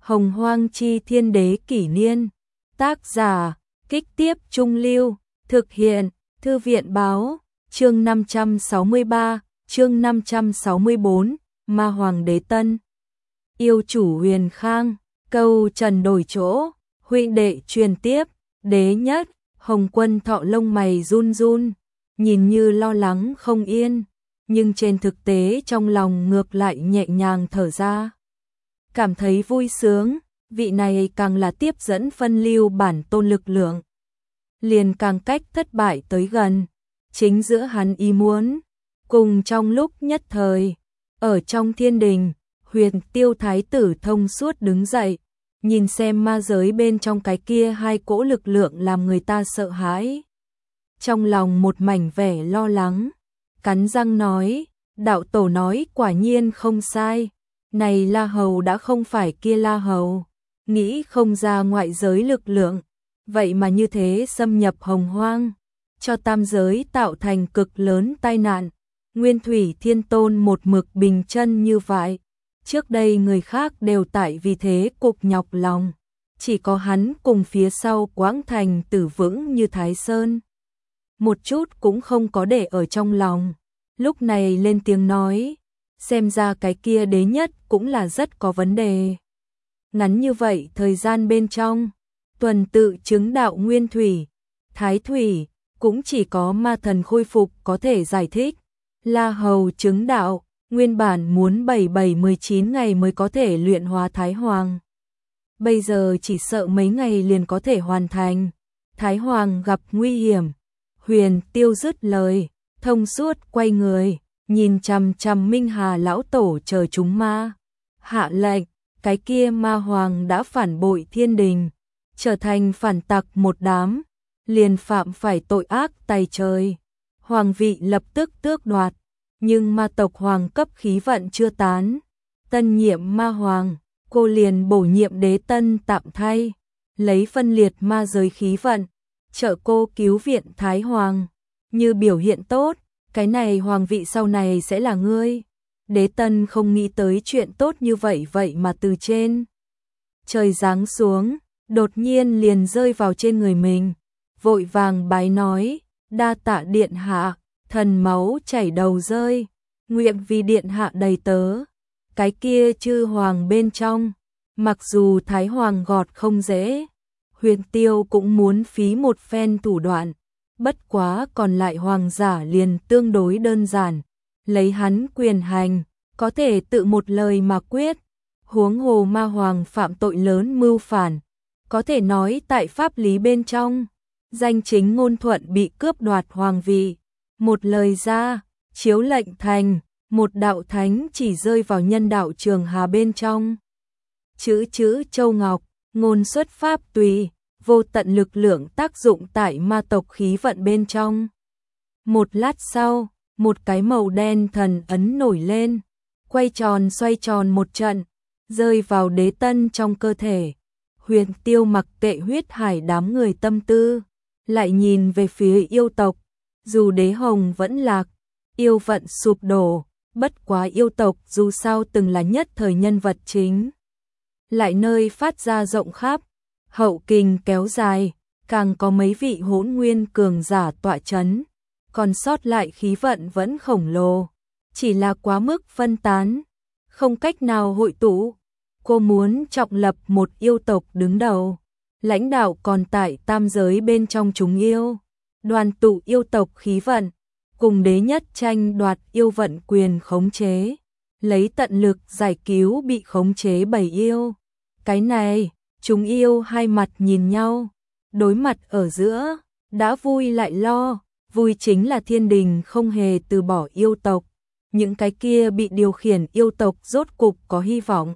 Hồng Hoang Chi Thiên Đế Kỷ Niên. Tác giả, Kích Tiếp Trung Lưu. Thực hiện, Thư viện Báo. Chương 563, chương 564, Ma Hoàng Đế Tân. Yêu chủ Huyền Khang, câu trần đổi chỗ, huynh đệ truyền tiếp, đế nhất. Hồng Quân Thọ lông mày run run, nhìn như lo lắng không yên, nhưng trên thực tế trong lòng ngược lại nhẹ nhàng thở ra. Cảm thấy vui sướng, vị này càng là tiếp dẫn phân lưu bản tôn lực lượng. Liền càng cách thất bại tới gần, chính giữa hắn ý muốn. Cùng trong lúc nhất thời, ở trong thiên đình, Huyền Tiêu Thái tử thông suốt đứng dậy, nhìn xem ma giới bên trong cái kia hai cỗ lực lượng làm người ta sợ hãi. Trong lòng một mảnh vẻ lo lắng, cắn răng nói, đạo tổ nói quả nhiên không sai, này La Hầu đã không phải kia La Hầu, nghĩ không ra ngoại giới lực lượng, vậy mà như thế xâm nhập Hồng Hoang, cho tam giới tạo thành cực lớn tai nạn. Nguyên Thủy Thiên Tôn một mực bình chân như vậy. Trước đây người khác đều tại vì thế cục nhọc lòng, chỉ có hắn cùng phía sau Quảng Thành Tử vững như Thái Sơn. Một chút cũng không có để ở trong lòng, lúc này lên tiếng nói, xem ra cái kia đế nhất cũng là rất có vấn đề. Ngắn như vậy thời gian bên trong, tuần tự chứng đạo Nguyên Thủy, Thái Thủy, cũng chỉ có ma thần khôi phục có thể giải thích. La Hầu chứng đạo, nguyên bản muốn 17-19 ngày mới có thể luyện hóa Thái Hoàng. Bây giờ chỉ sợ mấy ngày liền có thể hoàn thành. Thái Hoàng gặp nguy hiểm. Huyền Tiêu dứt lời, thông suốt quay người, nhìn chằm chằm Minh Hà lão tổ chờ chúng ma. Hạ lệnh, cái kia ma hoàng đã phản bội thiên đình, trở thành phản tặc một đám, liền phạm phải tội ác tày trời. Hoàng vị lập tức tước đoạt. Nhưng ma tộc hoàng cấp khí vận chưa tán, tân nhiệm ma hoàng, cô liền bổ nhiệm đế tân tạm thay, lấy phân liệt ma giới khí vận, trợ cô cứu viện Thái Hoàng, như biểu hiện tốt, cái này hoàng vị sau này sẽ là ngươi. Đế tân không nghĩ tới chuyện tốt như vậy mà từ trên trời giáng xuống, đột nhiên liền rơi vào trên người mình, vội vàng bái nói, đa tạ điện hạ. Thần máu chảy đầu rơi, nguyện vì điện hạ đầy tớ. Cái kia chư hoàng bên trong, mặc dù Thái Hoàng gọt không dễ, Huyền Tiêu cũng muốn phí một phen thủ đoạn, bất quá còn lại hoàng giả liền tương đối đơn giản, lấy hắn quyền hành, có thể tự một lời mà quyết. Huống hồ ma hoàng phạm tội lớn mưu phản, có thể nói tại pháp lý bên trong, danh chính ngôn thuận bị cướp đoạt hoàng vị. Một lời ra, chiếu lệnh thành, một đạo thánh chỉ rơi vào nhân đạo Trường Hà bên trong. Chữ Châu Ngọc, ngôn xuất pháp tùy, vô tận lực lượng tác dụng tại ma tộc khí vận bên trong. Một lát sau, một cái màu đen thần ấn nổi lên, quay tròn xoay tròn một trận, rơi vào đế tân trong cơ thể. Huyền Tiêu mặc kệ huyết hải đám người tâm tư, lại nhìn về phía yêu tộc. Dù đế hồng vẫn lạc, yêu vận sụp đổ, bất quá yêu tộc dù sao từng là nhất thời nhân vật chính. Lại nơi phát ra rộng khắp, hậu kình kéo dài, càng có mấy vị hỗn nguyên cường giả tọa chấn, còn sót lại khí vận vẫn khổng lồ, chỉ là quá mức phân tán, không cách nào hội tụ. Cô muốn trọng lập một yêu tộc đứng đầu, lãnh đạo còn tại tam giới bên trong chúng yêu. Đoàn tụ yêu tộc khí vận, cùng đế nhất tranh đoạt yêu vận quyền khống chế, lấy tận lực giải cứu bị khống chế bầy yêu. Cái này, chúng yêu hai mặt nhìn nhau, đối mặt ở giữa, đã vui lại lo, vui chính là thiên đình không hề từ bỏ yêu tộc, những cái kia bị điều khiển yêu tộc rốt cục có hy vọng.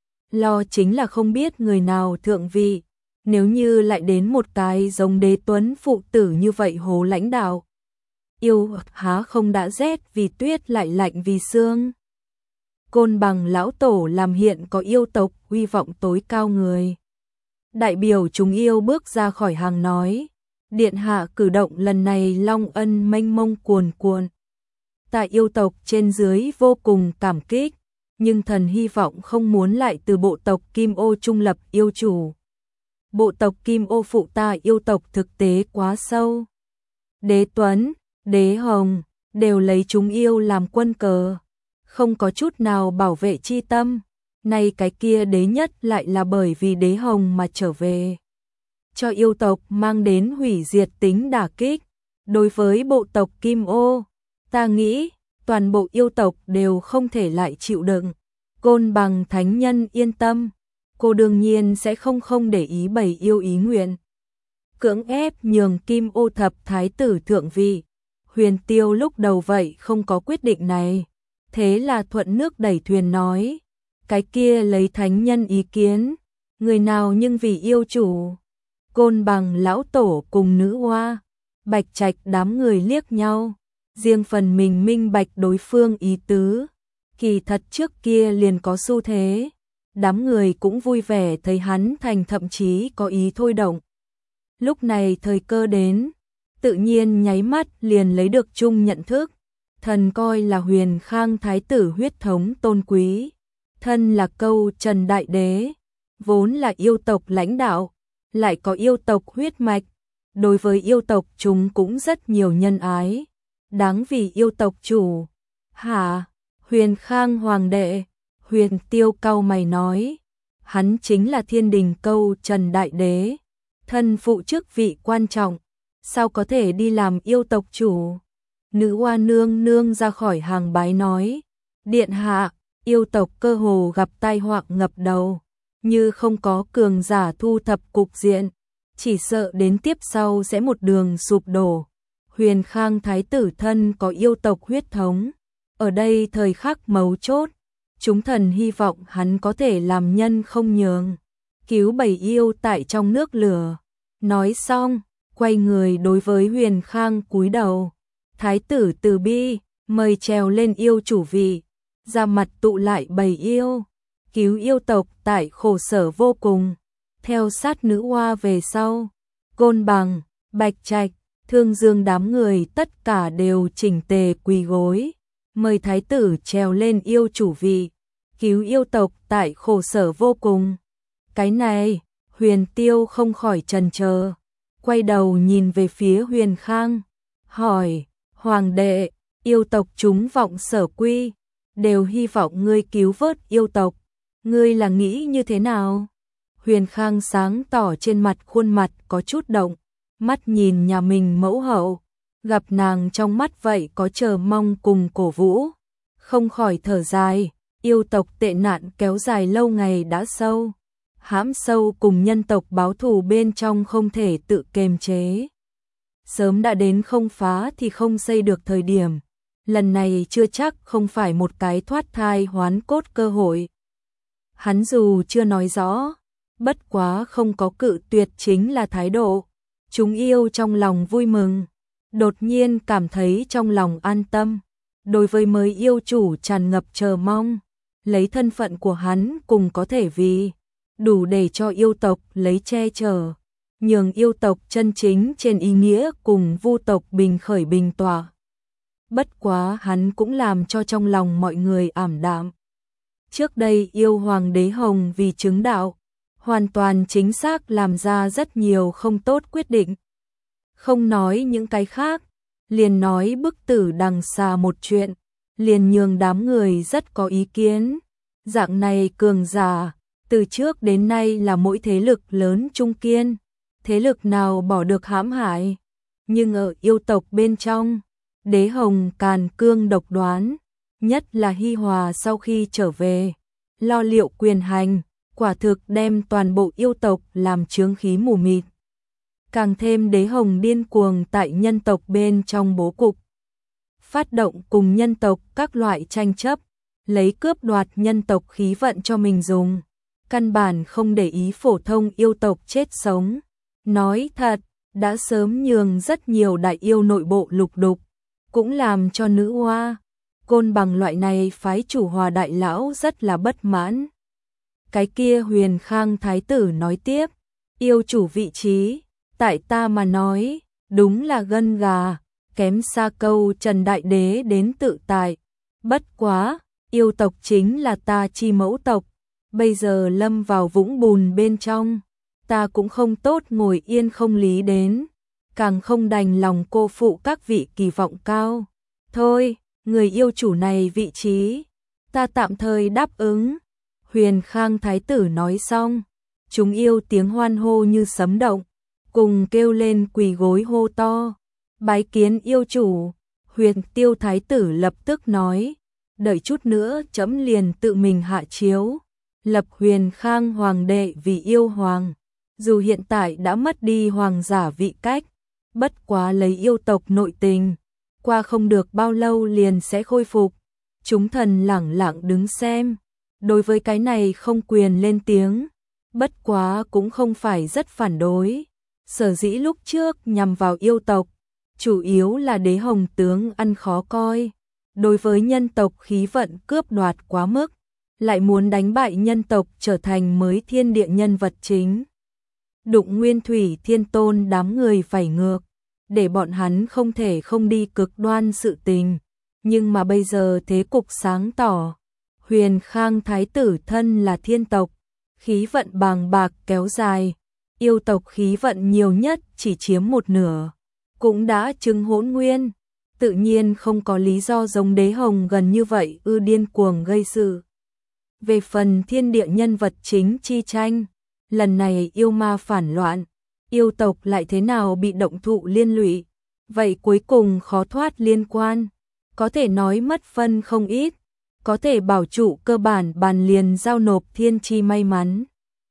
Lo chính là không biết người nào thượng vị. Nếu như lại đến một cái giống đế tuấn phụ tử như vậy hồ lãnh đạo, yêu há không đã rét vì tuyết lại lạnh vì sương. Côn Bằng lão tổ làm hiện có yêu tộc uy vọng tối cao người. Đại biểu chúng yêu bước ra khỏi hàng nói, điện hạ cử động lần này long ân mênh mông cuồn cuộn. Tại yêu tộc trên dưới vô cùng cảm kích, nhưng thần hy vọng không muốn lại từ bộ tộc Kim Ô trung lập yêu chủ. Bộ tộc Kim Ô phụ ta yêu tộc thực tế quá sâu. Đế Tuấn, Đế Hồng đều lấy chúng yêu làm quân cờ, không có chút nào bảo vệ chi tâm. Nay cái kia đế nhất lại là bởi vì Đế Hồng mà trở về, cho yêu tộc mang đến hủy diệt tính đả kích. Đối với bộ tộc Kim Ô, ta nghĩ toàn bộ yêu tộc đều không thể lại chịu đựng. Côn Bằng thánh nhân yên tâm, cô đương nhiên sẽ không để ý bầy yêu ý nguyện cưỡng ép nhường Kim Ô thập thái tử thượng vị. Huyền Tiêu lúc đầu vậy không có quyết định này, thế là thuận nước đẩy thuyền nói, cái kia lấy thánh nhân ý kiến, người nào nhưng vì yêu chủ. Côn Bằng lão tổ cùng nữ hoa, Bạch Trạch đám người liếc nhau, riêng phần mình minh bạch đối phương ý tứ. Kỳ thật trước kia liền có xu thế, đám người cũng vui vẻ thấy hắn thành, thậm chí có ý thôi động. Lúc này thời cơ đến, tự nhiên nháy mắt liền lấy được chung nhận thức. Thần coi là Huyền Khang thái tử huyết thống tôn quý, thân là Câu Trần đại đế, vốn là yêu tộc lãnh đạo, lại có yêu tộc huyết mạch, đối với yêu tộc chúng cũng rất nhiều nhân ái, đáng vì yêu tộc chủ. Hả? Huyền Khang hoàng đệ? Huyền Tiêu cau mày nói, hắn chính là Thiên Đình Câu Trần đại đế, thân phụ chức vị quan trọng, sao có thể đi làm yêu tộc chủ? Nữ hoa nương nương ra khỏi hàng bái nói, điện hạ, yêu tộc cơ hồ gặp tai họa ngập đầu, như không có cường giả thu thập cục diện, chỉ sợ đến tiếp sau sẽ một đường sụp đổ. Huyền Khang thái tử thân có yêu tộc huyết thống, ở đây thời khắc mấu chốt, chúng thần hy vọng hắn có thể làm nhân không nhường, cứu bầy yêu tại trong nước lửa. Nói xong, quay người đối với Huyền Khang cúi đầu, thái tử từ bi, mời trèo lên yêu chủ vị, ra mặt tụ lại bầy yêu, cứu yêu tộc tại khổ sở vô cùng. Theo sát nữ hoa về sau, Côn Bằng, Bạch Trạch, Thương Dương đám người tất cả đều chỉnh tề quỳ gối, mời thái tử trèo lên yêu chủ vị, cứu yêu tộc tại khổ sở vô cùng. Cái này, Huyền Tiêu không khỏi chần chờ, quay đầu nhìn về phía Huyền Khang, hỏi, hoàng đệ, yêu tộc chúng vọng sở quy, đều hy vọng ngươi cứu vớt yêu tộc, ngươi là nghĩ như thế nào? Huyền Khang sáng tỏ trên mặt, khuôn mặt có chút động, mắt nhìn nhà mình mẫu hậu, gặp nàng trong mắt vậy có chờ mong cùng cổ vũ, không khỏi thở dài. Yêu tộc tệ nạn kéo dài lâu ngày đã sâu, hãm sâu cùng nhân tộc báo thù bên trong không thể tự kiềm chế. Sớm đã đến không phá thì không xây được thời điểm, lần này chưa chắc không phải một cái thoát thai hoán cốt cơ hội. Hắn dù chưa nói rõ, bất quá không có cự tuyệt chính là thái độ. Chúng yêu trong lòng vui mừng, đột nhiên cảm thấy trong lòng an tâm, đối với mới yêu chủ tràn ngập chờ mong. Lấy thân phận của hắn cùng có thể vì đủ để cho yêu tộc lấy che chở, nhường yêu tộc chân chính trên ý nghĩa cùng vu tộc bình khởi bình tỏa. Bất quá hắn cũng làm cho trong lòng mọi người ảm đạm. Trước đây yêu hoàng Đế Hồng vì chứng đạo, hoàn toàn chính xác làm ra rất nhiều không tốt quyết định. Không nói những cái khác, liền nói bức tử đằng xà một chuyện, liền nhường đám người rất có ý kiến. Dạng này cường giả, từ trước đến nay là mỗi thế lực lớn trung kiên, thế lực nào bỏ được hãm hại. Nhưng ở yêu tộc bên trong, Đế Hồng càn cương độc đoán, nhất là Hi Hòa sau khi trở về, lo liệu quyền hành, quả thực đem toàn bộ yêu tộc làm chướng khí mù mịt. Càng thêm Đế Hồng điên cuồng tại nhân tộc bên trong bố cục, phát động cùng nhân tộc các loại tranh chấp, lấy cướp đoạt nhân tộc khí vận cho mình dùng, căn bản không để ý phổ thông yêu tộc chết sống. Nói thật, đã sớm nhường rất nhiều đại yêu nội bộ lục đục, cũng làm cho nữ hoa, Côn Bằng loại này phái chủ Hòa đại lão rất là bất mãn. Cái kia Huyền Khang thái tử nói tiếp, yêu chủ vị trí, tại ta mà nói, đúng là gân gà, kém xa Câu Trần đại đế đến tự tại. Bất quá, yêu tộc chính là ta chi mẫu tộc, bây giờ lâm vào vũng bùn bên trong, ta cũng không tốt ngồi yên không lý đến, càng không đành lòng cô phụ các vị kỳ vọng cao. Thôi, người yêu chủ này vị trí, ta tạm thời đáp ứng. Huyền Khang Thái tử nói xong, chúng yêu tiếng hoan hô như sấm động, cùng kêu lên quỳ gối hô to, bái kiến yêu chủ. Huyền Tiêu Thái tử lập tức nói, đợi chút nữa trẫm liền tự mình hạ chiếu, lập Huyền Khang hoàng đệ vì yêu hoàng. Dù hiện tại đã mất đi hoàng giả vị cách, bất quá lấy yêu tộc nội tình, qua không được bao lâu liền sẽ khôi phục. Chúng thần lẳng lặng đứng xem, đối với cái này không quyền lên tiếng, bất quá cũng không phải rất phản đối. Sở dĩ lúc trước nhằm vào yêu tộc, chủ yếu là Đế Hồng tướng ăn khó coi, đối với nhân tộc khí vận cướp đoạt quá mức, lại muốn đánh bại nhân tộc trở thành mới thiên địa nhân vật chính. Đụng Nguyên Thủy Thiên Tôn đám người phải ngược, để bọn hắn không thể không đi cực đoan sự tình. Nhưng mà bây giờ thế cục sáng tỏ, Huyền Khang Thái tử thân là thiên tộc, khí vận bàng bạc kéo dài, yêu tộc khí vận nhiều nhất chỉ chiếm một nửa, cũng đã chứng hỗn nguyên, tự nhiên không có lý do giống Đế Hồng gần như vậy điên cuồng gây sự. Về phần thiên địa nhân vật chính chi tranh, lần này yêu ma phản loạn, yêu tộc lại thế nào bị động thụ liên lụy, vậy cuối cùng khó thoát liên quan, có thể nói mất phân không ít, có thể bảo trụ cơ bản bàn liền giao nộp thiên chi may mắn.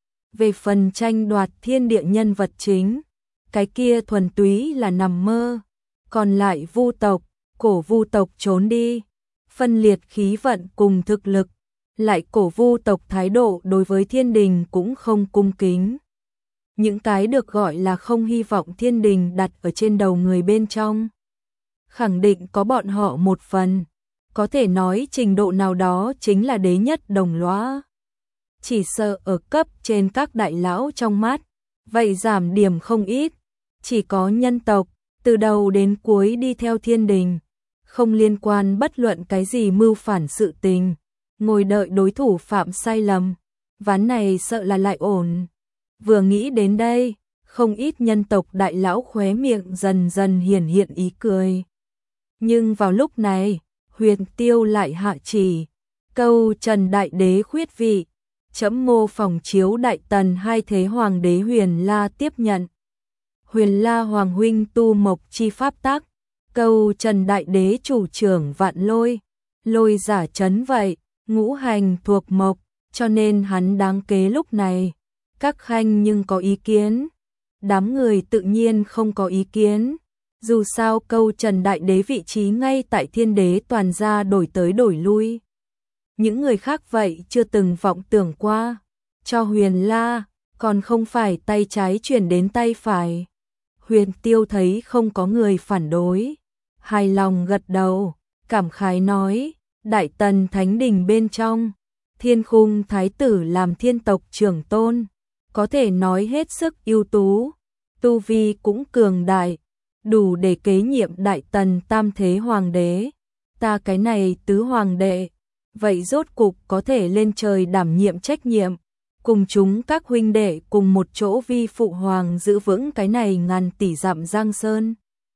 Về phần tranh đoạt thiên địa nhân vật chính, cái kia thuần túy là nằm mơ, còn lại Vu tộc, cổ Vu tộc trốn đi, phân liệt khí vận cùng thực lực, lại cổ Vu tộc thái độ đối với thiên đình cũng không cung kính. Những cái được gọi là không hy vọng thiên đình đặt ở trên đầu người bên trong, khẳng định có bọn họ một phần, có thể nói trình độ nào đó chính là đế nhất đồng lõa. Chỉ sợ ở cấp trên các đại lão trong mắt, vậy giảm điểm không ít, chỉ có nhân tộc, từ đầu đến cuối đi theo thiên đình, không liên quan bất luận cái gì mưu phản sự tình, ngồi đợi đối thủ phạm sai lầm, ván này sợ là lại ổn. Vừa nghĩ đến đây, không ít nhân tộc đại lão khóe miệng dần dần hiển hiện ý cười. Nhưng vào lúc này, Huyền Tiêu lại hạ chỉ, câu Trần Đại Đế khuyết vị, trẫm mô phỏng chiếu Đại Tần hai thế hoàng đế Huyền La tiếp nhận. Huyền La hoàng huynh tu mộc chi pháp tắc, câu Trần Đại Đế chủ trưởng vạn lôi, lôi giả chấn vậy, ngũ hành thuộc mộc, cho nên hắn đáng kế lúc này. Các khanh nhưng có ý kiến, đám người tự nhiên không có ý kiến, dù sao câu Trần Đại Đế vị trí ngay tại thiên đế toàn gia đổi tới đổi lui. Những người khác vậy chưa từng vọng tưởng qua, cho Huyền La, còn không phải tay trái chuyển đến tay phải. Huyền Tiêu thấy không có người phản đối, hài lòng gật đầu, cảm khái nói, Đại Tần Thánh Đình bên trong, Thiên Khung Thái tử làm thiên tộc trưởng tôn, có thể nói hết sức ưu tú, tu vi cũng cường đại, đủ để kế nhiệm Đại Tần tam thế hoàng đế. Ta cái này tứ hoàng đệ, vậy rốt cục có thể lên trời đảm nhiệm trách nhiệm, cùng chúng các huynh đệ cùng một chỗ vi phụ hoàng giữ vững cái này ngàn tỷ dặm giang sơn.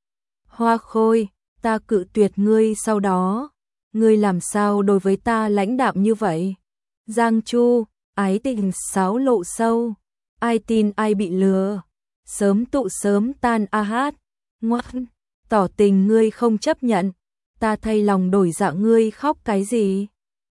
Hoa Khôi, ta cự tuyệt ngươi sau đó, ngươi làm sao đối với ta lãnh đạm như vậy? Giang Chu, ái tình xáo lộ sâu, ai tin ai bị lừa, sớm tụ sớm tan a hát, ngoan, tỏ tình ngươi không chấp nhận, ta thay lòng đổi dạ ngươi khóc cái gì?